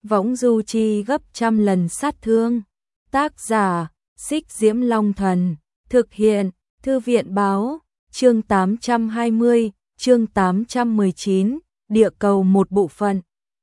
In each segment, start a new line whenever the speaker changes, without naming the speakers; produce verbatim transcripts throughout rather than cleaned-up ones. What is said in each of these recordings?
võng du chi gấp trăm lần sát thương. Tác giả, Xích Diễm Long Thần, thực hiện, Thư viện Báo, chương tám trăm hai mươi, chương tám trăm mười chín, địa cầu một bộ phận.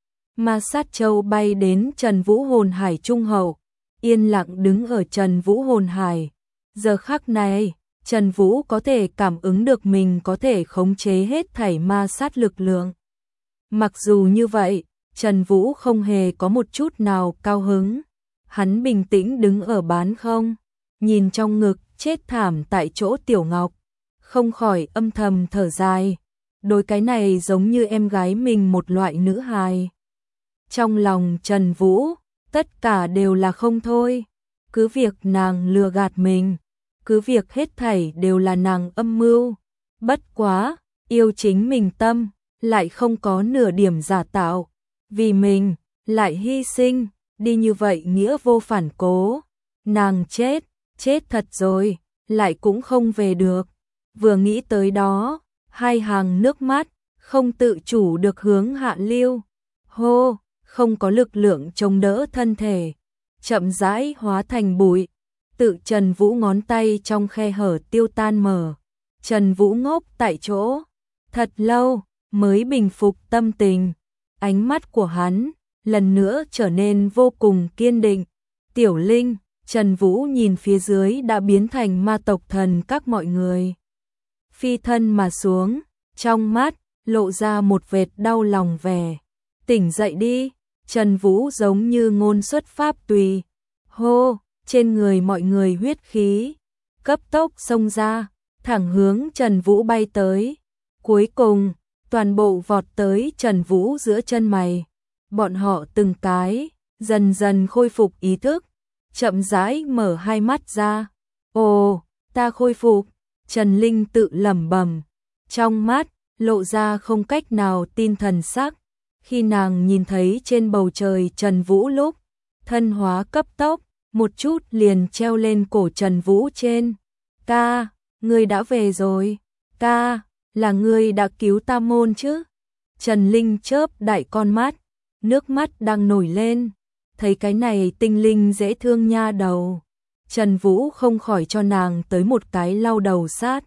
Ma Sát Châu bay đến Trần Vũ Hồn Hải Trung Hậu, yên lặng đứng ở Trần Vũ Hồn Hải. Giờ khắc này, Trần Vũ có thể cảm ứng được mình có thể khống chế hết thảy ma sát lực lượng. Mặc dù như vậy, Trần Vũ không hề có một chút nào cao hứng. Hắn bình tĩnh đứng ở bán không, nhìn trong ngực chết thảm tại chỗ Tiểu Ngọc, không khỏi âm thầm thở dài. Đôi cái này giống như em gái mình một loại nữ hài. Trong lòng Trần Vũ, tất cả đều là không thôi. Cứ việc nàng lừa gạt mình, cứ việc hết thảy đều là nàng âm mưu. Bất quá, yêu chính mình tâm, lại không có nửa điểm giả tạo. Vì mình, lại hy sinh, đi như vậy nghĩa vô phản cố. Nàng chết, chết thật rồi, lại cũng không về được. Vừa nghĩ tới đó, hai hàng nước mắt, không tự chủ được hướng hạ lưu. Hô, không có lực lượng chống đỡ thân thể, chậm rãi hóa thành bụi. Tự Trần Vũ ngón tay trong khe hở tiêu tan mở. Trần Vũ ngốc tại chỗ, thật lâu, mới bình phục tâm tình. Ánh mắt của hắn, lần nữa trở nên vô cùng kiên định. Tiểu Linh, Trần Vũ nhìn phía dưới đã biến thành ma tộc thần các mọi người. Phi thân mà xuống, trong mắt, lộ ra một vệt đau lòng vẻ. Tỉnh dậy đi, Trần Vũ giống như ngôn xuất pháp tùy. Hô, trên người mọi người huyết khí, cấp tốc xông ra, thẳng hướng Trần Vũ bay tới. Cuối cùng, toàn bộ vọt tới Trần Vũ giữa chân mày. Bọn họ từng cái, dần dần khôi phục ý thức, chậm rãi mở hai mắt ra. Ồ, ta khôi phục, Trần Linh tự lẩm bẩm, trong mắt, lộ ra không cách nào tin thần sắc. Khi nàng nhìn thấy trên bầu trời Trần Vũ lúc, thân hóa cấp tốc, một chút liền treo lên cổ Trần Vũ trên. Ca, ngươi đã về rồi, ca, là ngươi đã cứu ta môn chứ? Trần Linh chớp đại con mắt, nước mắt đang nổi lên, thấy cái này tinh linh dễ thương nha đầu. Trần Vũ không khỏi cho nàng tới một cái lau đầu sát.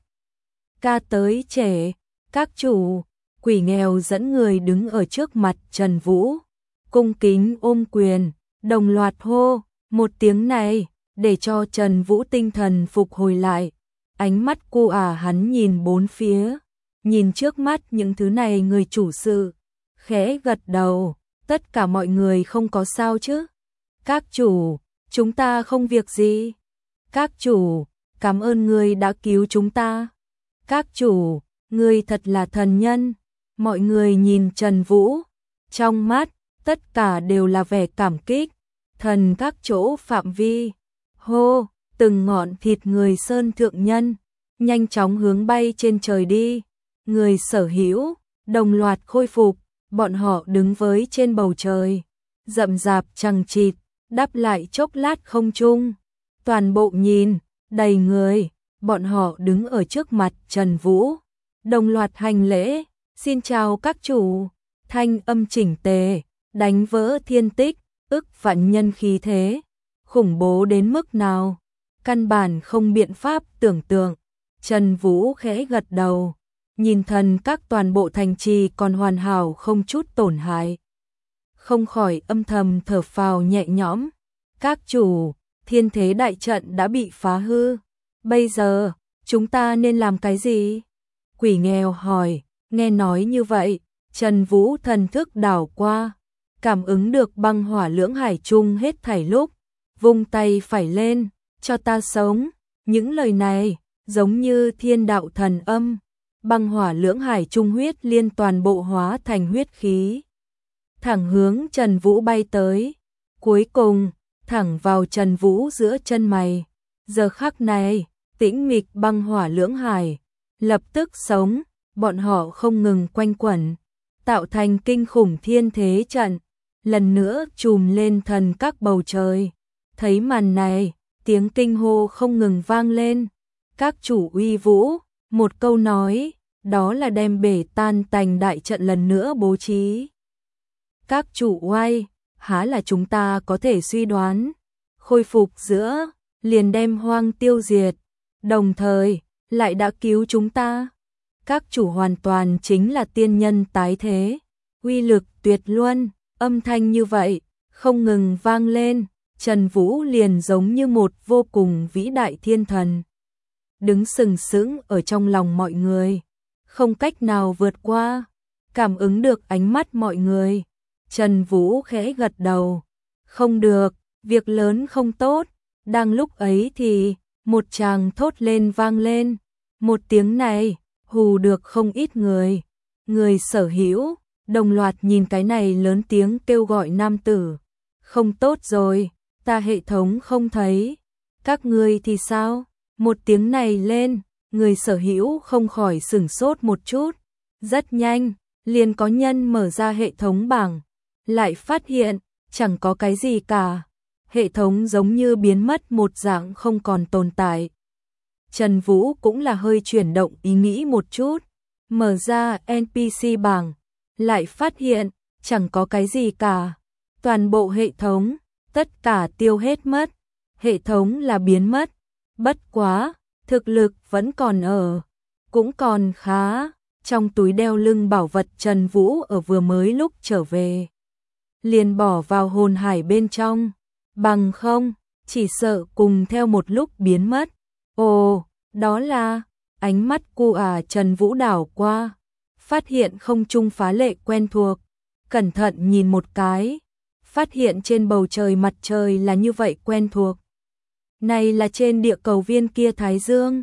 Ca tới trẻ, các chủ, quỷ nghèo dẫn người đứng ở trước mặt Trần Vũ, cung kính ôm quyền, đồng loạt hô, một tiếng này, để cho Trần Vũ tinh thần phục hồi lại. Ánh mắt cu ả hắn nhìn bốn phía, nhìn trước mắt những thứ này người chủ sự, khẽ gật đầu, tất cả mọi người không có sao chứ? Các chủ, chúng ta không việc gì. Các chủ, cảm ơn ngươi đã cứu chúng ta. Các chủ, ngươi thật là thần nhân. Mọi người nhìn Trần Vũ, trong mắt, tất cả đều là vẻ cảm kích. Thần các chỗ phạm vi, hô, từng ngọn thịt người sơn thượng nhân, nhanh chóng hướng bay trên trời đi. Người sở hữu, đồng loạt khôi phục, bọn họ đứng với trên bầu trời, rậm rạp chằng chịt, đáp lại chốc lát không trung. Toàn bộ nhìn, đầy người, bọn họ đứng ở trước mặt Trần Vũ, đồng loạt hành lễ, xin chào các chủ, thanh âm chỉnh tề, đánh vỡ thiên tích, ức vạn nhân khí thế, khủng bố đến mức nào, căn bản không biện pháp tưởng tượng. Trần Vũ khẽ gật đầu, nhìn thần các toàn bộ thành trì còn hoàn hảo không chút tổn hại, không khỏi âm thầm thở phào nhẹ nhõm. Các chủ, thiên thế đại trận đã bị phá hư, bây giờ, chúng ta nên làm cái gì? Quỷ nghèo hỏi. Nghe nói như vậy, Trần Vũ thần thức đảo qua, cảm ứng được băng hỏa lưỡng hải chung hết thảy lúc, vung tay phải lên, cho ta sống. Những lời này, giống như thiên đạo thần âm, băng hỏa lưỡng hải chung huyết liên toàn bộ hóa thành huyết khí. Thẳng hướng Trần Vũ bay tới, cuối cùng, thẳng vào Trần Vũ giữa chân mày. Giờ khắc này, tĩnh mịch băng hỏa lưỡng hải, lập tức sống. Bọn họ không ngừng quanh quẩn, tạo thành kinh khủng thiên thế trận, lần nữa trùm lên thần các bầu trời. Thấy màn này, tiếng kinh hô không ngừng vang lên. Các chủ uy vũ, một câu nói, đó là đem bể tan tành đại trận lần nữa bố trí. Các chủ oai, há là chúng ta có thể suy đoán. Khôi phục giữa, liền đem hoang tiêu diệt, đồng thời, lại đã cứu chúng ta. Các chủ hoàn toàn chính là tiên nhân tái thế, uy lực tuyệt luân, âm thanh như vậy, không ngừng vang lên, Trần Vũ liền giống như một vô cùng vĩ đại thiên thần. Đứng sừng sững ở trong lòng mọi người, không cách nào vượt qua, cảm ứng được ánh mắt mọi người. Trần Vũ khẽ gật đầu, không được, việc lớn không tốt. Đang lúc ấy thì, một tràng thốt lên vang lên, một tiếng này, hù được không ít người. Người sở hữu, đồng loạt nhìn cái này lớn tiếng kêu gọi nam tử. Không tốt rồi, ta hệ thống không thấy. Các ngươi thì sao? Một tiếng này lên, người sở hữu không khỏi sửng sốt một chút. Rất nhanh, liền có nhân mở ra hệ thống bảng, lại phát hiện, chẳng có cái gì cả. Hệ thống giống như biến mất một dạng không còn tồn tại. Trần Vũ cũng là hơi chuyển động ý nghĩ một chút, mở ra en pê xê bảng, lại phát hiện, chẳng có cái gì cả. Toàn bộ hệ thống, tất cả tiêu hết mất. Hệ thống là biến mất. Bất quá, thực lực vẫn còn ở, cũng còn khá. Trong túi đeo lưng bảo vật Trần Vũ ở vừa mới lúc trở về, liền bỏ vào hồn hải bên trong, bằng không, chỉ sợ cùng theo một lúc biến mất. Ồ, đó là, ánh mắt cu à Trần Vũ đảo qua, phát hiện không trung phá lệ quen thuộc, cẩn thận nhìn một cái, phát hiện trên bầu trời mặt trời là như vậy quen thuộc. Này là trên địa cầu viên kia Thái Dương.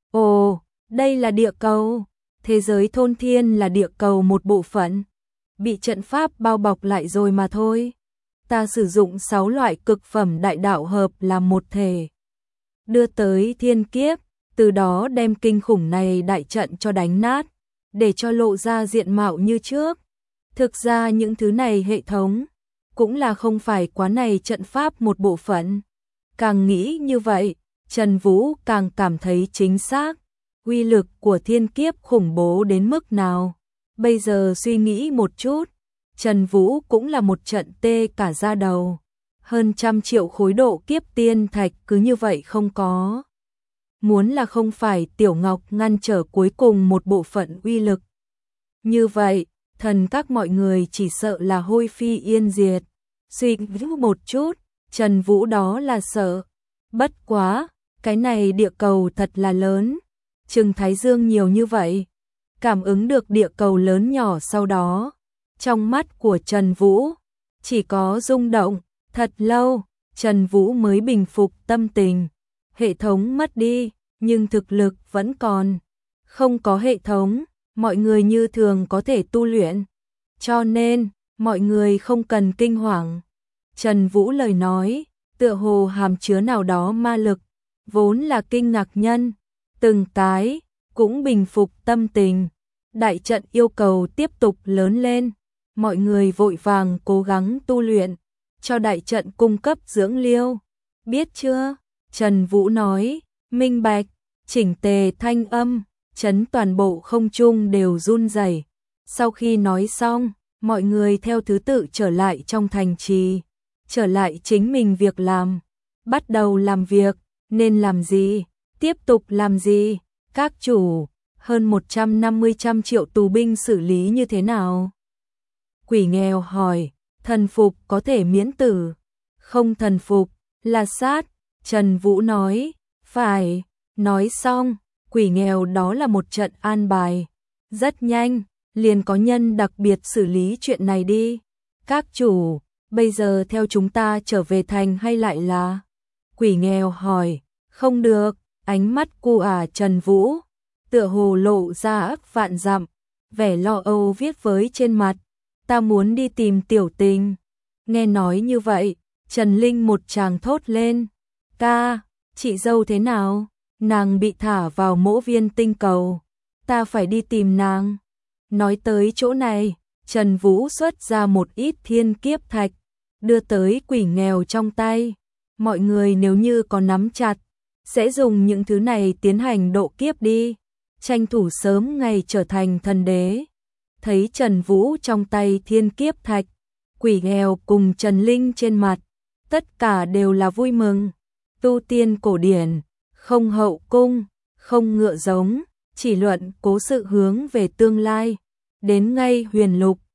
Ồ, đây là địa cầu. Thế giới thôn thiên là địa cầu một bộ phận, bị trận pháp bao bọc lại rồi mà thôi. Ta sử dụng sáu loại cực phẩm đại đạo hợp làm một thể, đưa tới thiên kiếp, từ đó đem kinh khủng này đại trận cho đánh nát, để cho lộ ra diện mạo như trước. Thực ra những thứ này hệ thống, cũng là không phải quá này trận pháp một bộ phận. Càng nghĩ như vậy, Trần Vũ càng cảm thấy chính xác. Uy lực của thiên kiếp khủng bố đến mức nào. Bây giờ suy nghĩ một chút, Trần Vũ cũng là một trận tê cả da đầu. Hơn trăm triệu khối độ kiếp tiên thạch cứ như vậy không có. Muốn là không phải Tiểu Ngọc ngăn trở cuối cùng một bộ phận uy lực. Như vậy, thần các mọi người chỉ sợ là hôi phi yên diệt. Suy nghĩ một chút, Trần Vũ đó là sợ. Bất quá, cái này địa cầu thật là lớn. Chừng Thái Dương nhiều như vậy, cảm ứng được địa cầu lớn nhỏ sau đó, trong mắt của Trần Vũ chỉ có rung động. Thật lâu, Trần Vũ mới bình phục tâm tình. Hệ thống mất đi, nhưng thực lực vẫn còn. Không có hệ thống, mọi người như thường có thể tu luyện. Cho nên, mọi người không cần kinh hoàng. Trần Vũ lời nói, tựa hồ hàm chứa nào đó ma lực, vốn là kinh ngạc nhân. Từng cái, cũng bình phục tâm tình. Đại trận yêu cầu tiếp tục lớn lên. Mọi người vội vàng cố gắng tu luyện, cho đại trận cung cấp dưỡng liêu. Biết chưa? Trần Vũ nói, minh bạch, chỉnh tề thanh âm, chấn toàn bộ không trung đều run rẩy. Sau khi nói xong, mọi người theo thứ tự trở lại trong thành trì, trở lại chính mình việc làm, bắt đầu làm việc, nên làm gì? Tiếp tục làm gì? Các chủ, hơn một trăm năm mươi trăm triệu tù binh xử lý như thế nào? Quỷ nghèo hỏi, thần phục có thể miễn tử, không thần phục, là sát. Trần Vũ nói, phải. Nói xong, quỷ nghèo đó là một trận an bài. Rất nhanh, liền có nhân đặc biệt xử lý chuyện này đi. Các chủ, bây giờ theo chúng ta trở về thành hay lại là? Quỷ nghèo hỏi, không được. Ánh mắt cu à Trần Vũ, tựa hồ lộ ra ức vạn dặm, vẻ lo âu viết với trên mặt. Ta muốn đi tìm tiểu tình. Nghe nói như vậy, Trần Linh một tràng thốt lên. Ca, chị dâu thế nào? Nàng bị thả vào mỗ viên tinh cầu. Ta phải đi tìm nàng. Nói tới chỗ này, Trần Vũ xuất ra một ít thiên kiếp thạch, đưa tới quỷ nghèo trong tay. Mọi người nếu như có nắm chặt, sẽ dùng những thứ này tiến hành độ kiếp đi, tranh thủ sớm ngày trở thành thần đế. Thấy Trần Vũ trong tay thiên kiếp thạch, Quỷ nghèo cùng Trần Linh trên mặt, tất cả đều là vui mừng. Tu tiên cổ điển, không hậu cung, không ngựa giống, chỉ luận cố sự hướng về tương lai. Đến ngay huyền lục,